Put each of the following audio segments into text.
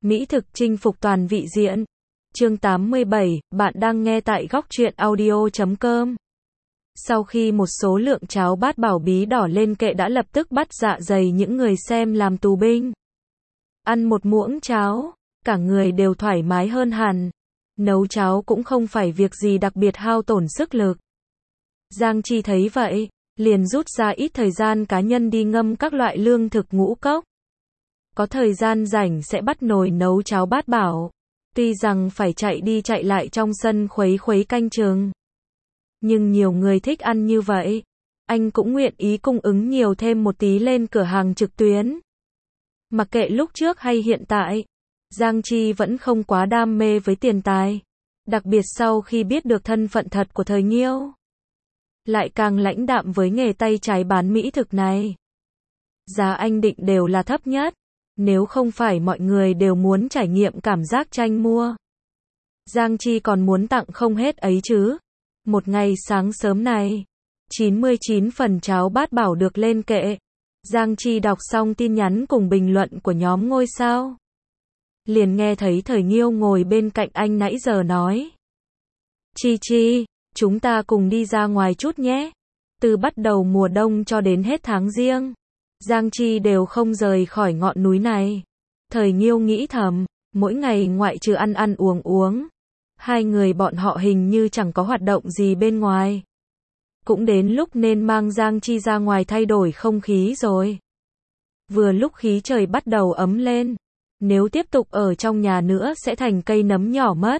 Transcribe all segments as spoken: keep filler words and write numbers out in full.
Mỹ thực chinh phục toàn vị diện. Chương tám mươi bảy, bạn đang nghe tại góc truyện audio chấm com. Sau khi một số lượng cháo bát bảo bí đỏ lên kệ đã lập tức bắt dạ dày những người xem làm tù binh. Ăn một muỗng cháo, cả người đều thoải mái hơn hẳn. Nấu cháo cũng không phải việc gì đặc biệt hao tổn sức lực. Giang Chi thấy vậy, liền rút ra ít thời gian cá nhân đi ngâm các loại lương thực ngũ cốc. Có thời gian rảnh sẽ bắt nồi nấu cháo bát bảo. Tuy rằng phải chạy đi chạy lại trong sân khuấy khuấy canh chừng, nhưng nhiều người thích ăn như vậy, anh cũng nguyện ý cung ứng nhiều thêm một tí lên cửa hàng trực tuyến. Mặc kệ lúc trước hay hiện tại, Giang Chi vẫn không quá đam mê với tiền tài. Đặc biệt sau khi biết được thân phận thật của Thời Nghiêu, lại càng lãnh đạm với nghề tay trái bán mỹ thực này. Giá anh định đều là thấp nhất, nếu không phải mọi người đều muốn trải nghiệm cảm giác tranh mua. Giang Chi còn muốn tặng không hết ấy chứ. Một ngày sáng sớm này, chín mươi chín phần cháo bát bảo được lên kệ. Giang Chi đọc xong tin nhắn cùng bình luận của nhóm ngôi sao, liền nghe thấy Thời Nghiêu ngồi bên cạnh anh nãy giờ nói: Chi Chi, chúng ta cùng đi ra ngoài chút nhé. Từ bắt đầu mùa đông cho đến hết tháng Giêng, Giang Chi đều không rời khỏi ngọn núi này. Thời Nghiêu nghĩ thầm, mỗi ngày ngoại trừ ăn ăn uống uống, hai người bọn họ hình như chẳng có hoạt động gì bên ngoài. Cũng đến lúc nên mang Giang Chi ra ngoài thay đổi không khí rồi. Vừa lúc khí trời bắt đầu ấm lên, nếu tiếp tục ở trong nhà nữa sẽ thành cây nấm nhỏ mất.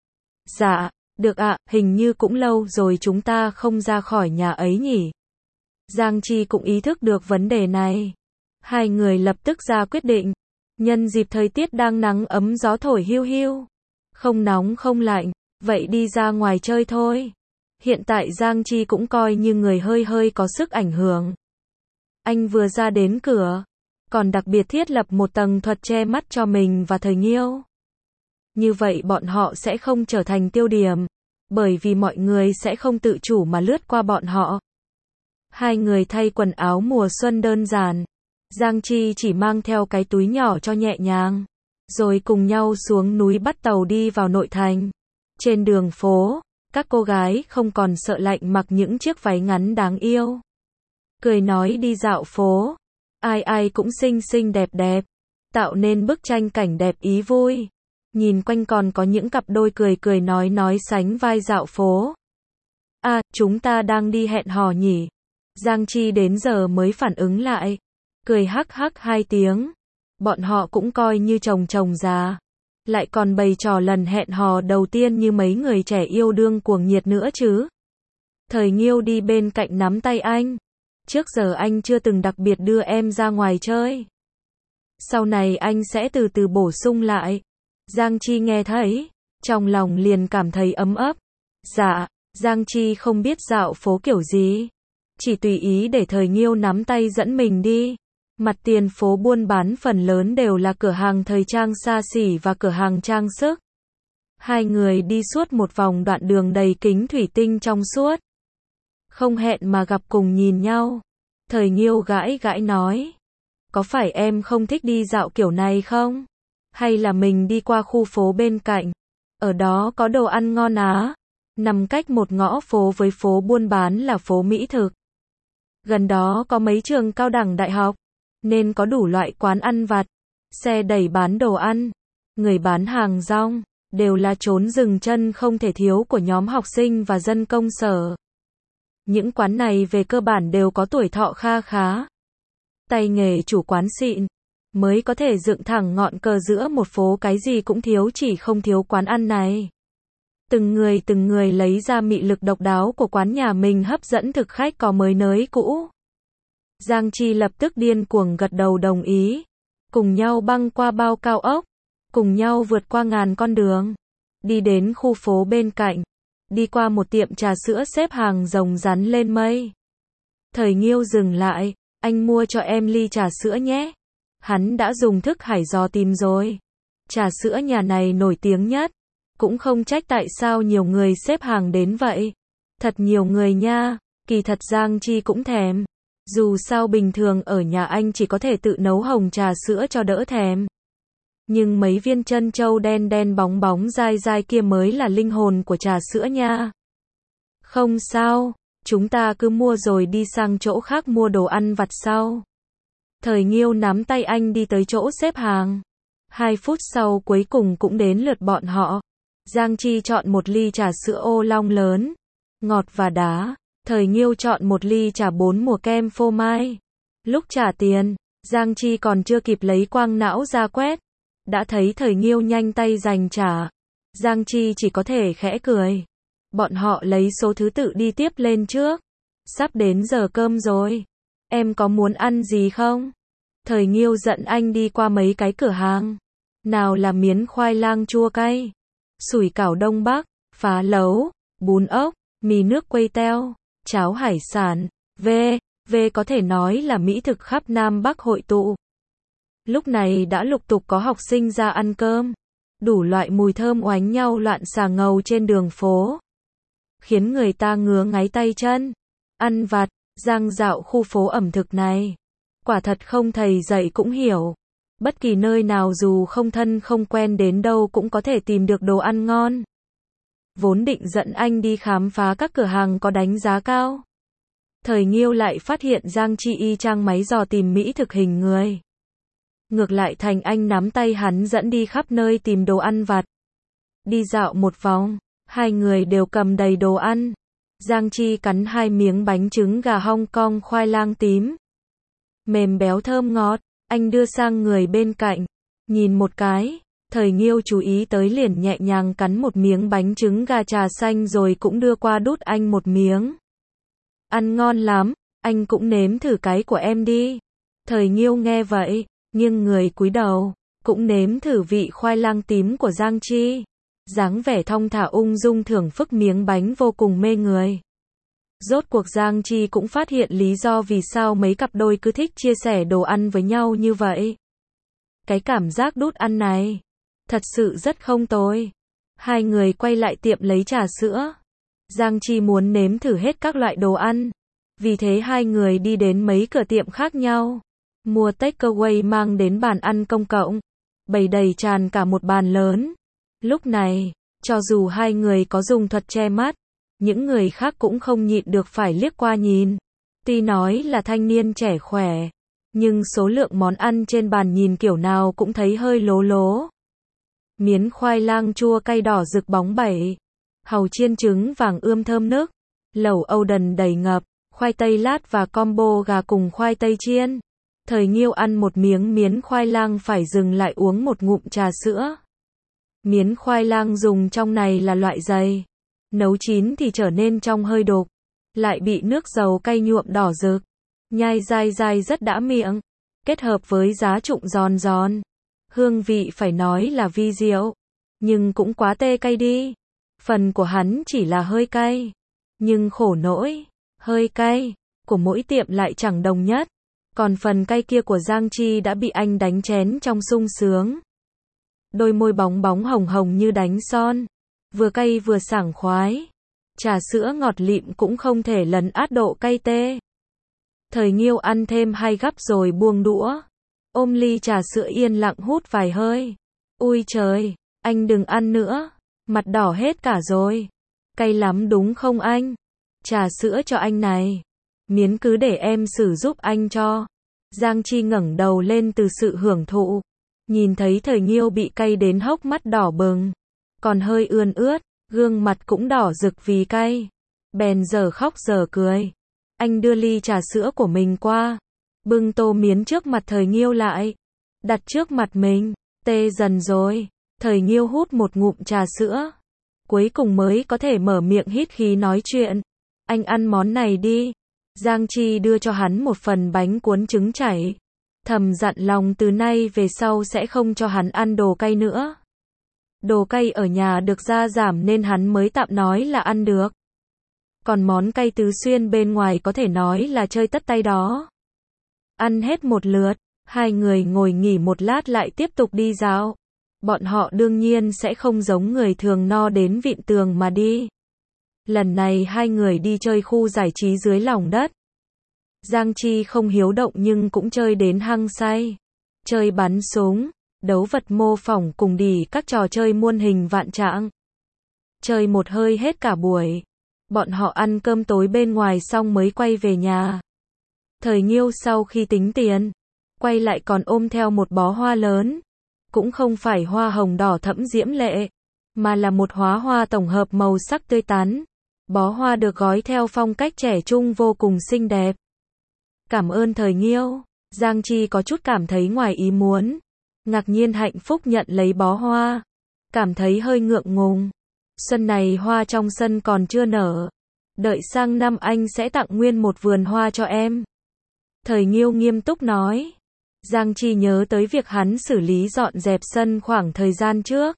Dạ, được ạ, hình như cũng lâu rồi chúng ta không ra khỏi nhà ấy nhỉ. Giang Chi cũng ý thức được vấn đề này. Hai người lập tức ra quyết định. Nhân dịp thời tiết đang nắng ấm gió thổi hiu hiu, không nóng không lạnh, vậy đi ra ngoài chơi thôi. Hiện tại Giang Chi cũng coi như người hơi hơi có sức ảnh hưởng. Anh vừa ra đến cửa, còn đặc biệt thiết lập một tầng thuật che mắt cho mình và Thời Nghiêu. Như vậy bọn họ sẽ không trở thành tiêu điểm, bởi vì mọi người sẽ không tự chủ mà lướt qua bọn họ. Hai người thay quần áo mùa xuân đơn giản. Giang Chi chỉ mang theo cái túi nhỏ cho nhẹ nhàng, rồi cùng nhau xuống núi bắt tàu đi vào nội thành. Trên đường phố, các cô gái không còn sợ lạnh mặc những chiếc váy ngắn đáng yêu, cười nói đi dạo phố. Ai ai cũng xinh xinh đẹp đẹp, tạo nên bức tranh cảnh đẹp ý vui. Nhìn quanh còn có những cặp đôi cười cười nói nói sánh vai dạo phố. À, chúng ta đang đi hẹn hò nhỉ? Giang Chi đến giờ mới phản ứng lại, cười hắc hắc hai tiếng. Bọn họ cũng coi như chồng chồng già, lại còn bày trò lần hẹn hò đầu tiên như mấy người trẻ yêu đương cuồng nhiệt nữa chứ. Thời Nghiêu đi bên cạnh nắm tay anh. Trước giờ anh chưa từng đặc biệt đưa em ra ngoài chơi. Sau này anh sẽ từ từ bổ sung lại. Giang Chi nghe thấy, trong lòng liền cảm thấy ấm ấp. Dạ, Giang Chi không biết dạo phố kiểu gì, chỉ tùy ý để Thời Nghiêu nắm tay dẫn mình đi. Mặt tiền phố buôn bán phần lớn đều là cửa hàng thời trang xa xỉ và cửa hàng trang sức. Hai người đi suốt một vòng đoạn đường đầy kính thủy tinh trong suốt. Không hẹn mà gặp cùng nhìn nhau. Thời Nghiêu gãi gãi nói: Có phải em không thích đi dạo kiểu này không? Hay là mình đi qua khu phố bên cạnh? Ở đó có đồ ăn ngon á. Nằm cách một ngõ phố với phố buôn bán là phố mỹ thực. Gần đó có mấy trường cao đẳng đại học, nên có đủ loại quán ăn vặt, xe đẩy bán đồ ăn, người bán hàng rong, đều là chốn dừng chân không thể thiếu của nhóm học sinh và dân công sở. Những quán này về cơ bản đều có tuổi thọ kha khá. Tay nghề chủ quán xịn, mới có thể dựng thẳng ngọn cờ giữa một phố, cái gì cũng thiếu chỉ không thiếu quán ăn này. Từng người từng người lấy ra mị lực độc đáo của quán nhà mình hấp dẫn thực khách có mới nới cũ. Giang Chi lập tức điên cuồng gật đầu đồng ý. Cùng nhau băng qua bao cao ốc, cùng nhau vượt qua ngàn con đường, đi đến khu phố bên cạnh, đi qua một tiệm trà sữa xếp hàng rồng rắn lên mây. Thời Nghiêu dừng lại, anh mua cho em ly trà sữa nhé. Hắn đã dùng thức hải dò tìm rồi. Trà sữa nhà này nổi tiếng nhất, cũng không trách tại sao nhiều người xếp hàng đến vậy. Thật nhiều người nha, kỳ thật Giang Chi cũng thèm. Dù sao bình thường ở nhà anh chỉ có thể tự nấu hồng trà sữa cho đỡ thèm. Nhưng mấy viên trân châu đen đen bóng bóng dai dai kia mới là linh hồn của trà sữa nha. Không sao, chúng ta cứ mua rồi đi sang chỗ khác mua đồ ăn vặt sau. Thời Nghiêu nắm tay anh đi tới chỗ xếp hàng. Hai phút sau cuối cùng cũng đến lượt bọn họ. Giang Chi chọn một ly trà sữa ô long lớn, ngọt và đá. Thời Nghiêu chọn một ly trà bốn mùa kem phô mai. Lúc trả tiền, Giang Chi còn chưa kịp lấy quang não ra quét, đã thấy Thời Nghiêu nhanh tay giành trả. Giang Chi chỉ có thể khẽ cười. Bọn họ lấy số thứ tự đi tiếp lên trước. Sắp đến giờ cơm rồi. Em có muốn ăn gì không? Thời Nghiêu dẫn anh đi qua mấy cái cửa hàng. Nào là miến khoai lang chua cay, sủi cảo Đông Bắc, phá lấu, bún ốc, mì nước quây teo, cháo hải sản, v, v có thể nói là mỹ thực khắp Nam Bắc hội tụ. Lúc này đã lục tục có học sinh ra ăn cơm. Đủ loại mùi thơm oánh nhau loạn xà ngầu trên đường phố, khiến người ta ngứa ngáy tay chân. Ăn vặt, giang dạo khu phố ẩm thực này, quả thật không thầy dạy cũng hiểu. Bất kỳ nơi nào dù không thân không quen đến đâu cũng có thể tìm được đồ ăn ngon. Vốn định dẫn anh đi khám phá các cửa hàng có đánh giá cao, Thời Nghiêu lại phát hiện Giang Chi y chang máy dò tìm mỹ thực hình người. Ngược lại thành anh nắm tay hắn dẫn đi khắp nơi tìm đồ ăn vặt. Đi dạo một vòng, hai người đều cầm đầy đồ ăn. Giang Chi cắn hai miếng bánh trứng gà Hong Kong khoai lang tím, mềm béo thơm ngọt. Anh đưa sang người bên cạnh, nhìn một cái. Thời Nghiêu chú ý tới liền nhẹ nhàng cắn một miếng bánh trứng gà trà xanh rồi cũng đưa qua đút anh một miếng. Ăn ngon lắm, anh cũng nếm thử cái của em đi. Thời Nghiêu nghe vậy, nghiêng người cúi đầu, cũng nếm thử vị khoai lang tím của Giang Chi. Dáng vẻ thong thả ung dung thưởng phức miếng bánh vô cùng mê người. Rốt cuộc Giang Chi cũng phát hiện lý do vì sao mấy cặp đôi cứ thích chia sẻ đồ ăn với nhau như vậy. Cái cảm giác đút ăn này, thật sự rất không tồi. Hai người quay lại tiệm lấy trà sữa. Giang Chi muốn nếm thử hết các loại đồ ăn. Vì thế hai người đi đến mấy cửa tiệm khác nhau, mua takeaway mang đến bàn ăn công cộng, bày đầy tràn cả một bàn lớn. Lúc này, cho dù hai người có dùng thuật che mắt, những người khác cũng không nhịn được phải liếc qua nhìn. Tuy nói là thanh niên trẻ khỏe, nhưng số lượng món ăn trên bàn nhìn kiểu nào cũng thấy hơi lố lố. Miến khoai lang chua cay đỏ rực bóng bẩy, hàu chiên trứng vàng ươm thơm nức, lẩu Âu đần đầy ngập, khoai tây lát và combo gà cùng khoai tây chiên. Thời Nghiêu ăn một miếng miến khoai lang phải dừng lại uống một ngụm trà sữa. Miến khoai lang dùng trong này là loại dày, nấu chín thì trở nên trong hơi đục, lại bị nước dầu cay nhuộm đỏ rực, nhai dai dai rất đã miệng, kết hợp với giá trụng giòn giòn. Hương vị phải nói là vi diệu, nhưng cũng quá tê cay đi. Phần của hắn chỉ là hơi cay, nhưng khổ nỗi, hơi cay của mỗi tiệm lại chẳng đồng nhất. Còn phần cay kia của Giang Chi đã bị anh đánh chén trong sung sướng. Đôi môi bóng bóng hồng hồng như đánh son, vừa cay vừa sảng khoái. Trà sữa ngọt lịm cũng không thể lấn át độ cay tê. Thời Nghiêu ăn thêm hai gắp rồi buông đũa, ôm ly trà sữa yên lặng hút vài hơi. Ui trời, anh đừng ăn nữa, mặt đỏ hết cả rồi. Cay lắm đúng không anh? Trà sữa cho anh này, miến cứ để em xử giúp anh cho. Giang Chi ngẩng đầu lên từ sự hưởng thụ, nhìn thấy Thời Nghiêu bị cay đến hốc mắt đỏ bừng, còn hơi ươn ướt, gương mặt cũng đỏ rực vì cay. Bèn giờ khóc giờ cười. Anh đưa ly trà sữa của mình qua, bưng tô miến trước mặt Thời Nghiêu lại, đặt trước mặt mình. Tê dần rồi. Thời Nghiêu hút một ngụm trà sữa, cuối cùng mới có thể mở miệng hít khí nói chuyện. Anh ăn món này đi. Giang Chi đưa cho hắn một phần bánh cuốn trứng chảy, thầm dặn lòng từ nay về sau sẽ không cho hắn ăn đồ cay nữa. Đồ cay ở nhà được gia giảm nên hắn mới tạm nói là ăn được. Còn món cay tứ xuyên bên ngoài có thể nói là chơi tất tay đó. Ăn hết một lượt, hai người ngồi nghỉ một lát lại tiếp tục đi dạo. Bọn họ đương nhiên sẽ không giống người thường no đến vịn tường mà đi. Lần này hai người đi chơi khu giải trí dưới lòng đất. Giang Chi không hiếu động nhưng cũng chơi đến hăng say. Chơi bắn súng, đấu vật mô phỏng cùng đỉ các trò chơi muôn hình vạn trạng. Chơi một hơi hết cả buổi. Bọn họ ăn cơm tối bên ngoài xong mới quay về nhà. Thời Nghiêu sau khi tính tiền, quay lại còn ôm theo một bó hoa lớn. Cũng không phải hoa hồng đỏ thẫm diễm lệ, mà là một hóa hoa tổng hợp màu sắc tươi tắn. Bó hoa được gói theo phong cách trẻ trung vô cùng xinh đẹp. Cảm ơn Thời Nghiêu. Giang Chi có chút cảm thấy ngoài ý muốn. Ngạc nhiên hạnh phúc nhận lấy bó hoa. Cảm thấy hơi ngượng ngùng. Xuân này hoa trong sân còn chưa nở. Đợi sang năm anh sẽ tặng nguyên một vườn hoa cho em. Thời Nghiêu nghiêm túc nói. Giang Chi nhớ tới việc hắn xử lý dọn dẹp sân khoảng thời gian trước.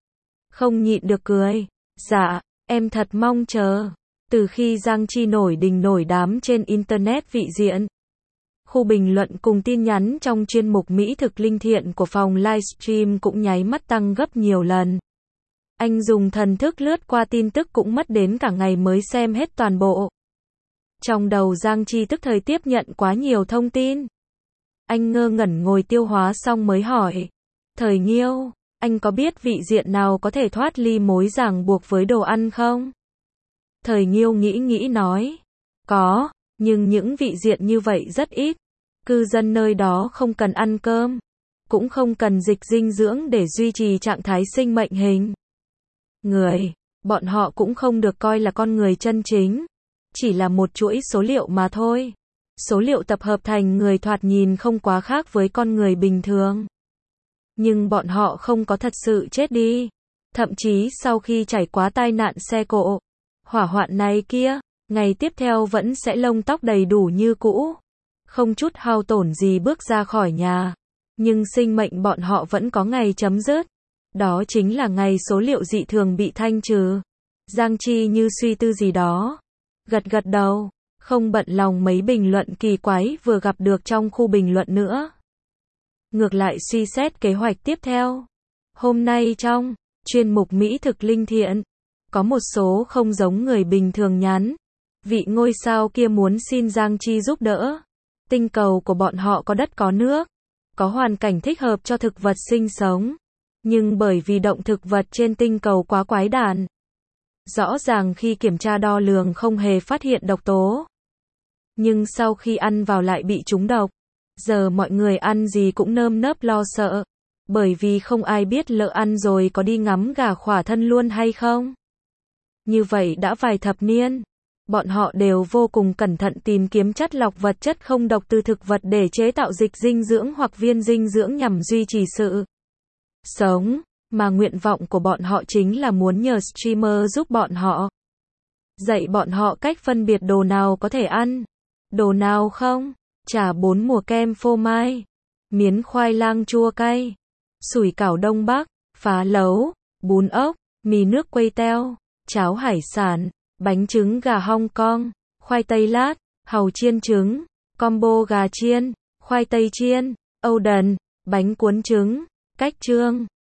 Không nhịn được cười. Dạ, em thật mong chờ. Từ khi Giang Chi nổi đình nổi đám trên Internet vị diện, khu bình luận cùng tin nhắn trong chuyên mục Mỹ thực linh thiện của phòng livestream cũng nháy mắt tăng gấp nhiều lần. Anh dùng thần thức lướt qua tin tức cũng mất đến cả ngày mới xem hết toàn bộ. Trong đầu Giang Chi tức thời tiếp nhận quá nhiều thông tin. Anh ngơ ngẩn ngồi tiêu hóa xong mới hỏi. Thời Nghiêu, anh có biết vị diện nào có thể thoát ly mối ràng buộc với đồ ăn không? Thời Nghiêu nghĩ nghĩ nói. Có, nhưng những vị diện như vậy rất ít. Cư dân nơi đó không cần ăn cơm, cũng không cần dịch dinh dưỡng để duy trì trạng thái sinh mệnh hình người. Bọn họ cũng không được coi là con người chân chính. Chỉ là một chuỗi số liệu mà thôi. Số liệu tập hợp thành người thoạt nhìn không quá khác với con người bình thường. Nhưng bọn họ không có thật sự chết đi. Thậm chí sau khi trải qua tai nạn xe cộ, hỏa hoạn này kia, ngày tiếp theo vẫn sẽ lông tóc đầy đủ như cũ. Không chút hao tổn gì bước ra khỏi nhà. Nhưng sinh mệnh bọn họ vẫn có ngày chấm dứt. Đó chính là ngày số liệu dị thường bị thanh trừ. Giang Chi như suy tư gì đó. Gật gật đầu. Không bận lòng mấy bình luận kỳ quái vừa gặp được trong khu bình luận nữa. Ngược lại suy xét kế hoạch tiếp theo. Hôm nay trong chuyên mục Mỹ thực linh thiện, có một số không giống người bình thường nhắn. Vị ngôi sao kia muốn xin Giang Chi giúp đỡ. Tinh cầu của bọn họ có đất có nước, có hoàn cảnh thích hợp cho thực vật sinh sống. Nhưng bởi vì động thực vật trên tinh cầu quá quái đản, rõ ràng khi kiểm tra đo lường không hề phát hiện độc tố. Nhưng sau khi ăn vào lại bị trúng độc. Giờ mọi người ăn gì cũng nơm nớp lo sợ. Bởi vì không ai biết lỡ ăn rồi có đi ngắm gà khỏa thân luôn hay không. Như vậy đã vài thập niên. Bọn họ đều vô cùng cẩn thận tìm kiếm chất lọc vật chất không độc từ thực vật để chế tạo dịch dinh dưỡng hoặc viên dinh dưỡng nhằm duy trì sự sống. Mà nguyện vọng của bọn họ chính là muốn nhờ streamer giúp bọn họ. Dạy bọn họ cách phân biệt đồ nào có thể ăn, đồ nào không. Chả bốn mùa kem phô mai, miến khoai lang chua cay, sủi cảo Đông Bắc, phá lấu, bún ốc, mì nước quây teo, cháo hải sản, bánh trứng gà Hong Kong, khoai tây lát, hàu chiên trứng, combo gà chiên, khoai tây chiên, Âu đần, bánh cuốn trứng, cách trương.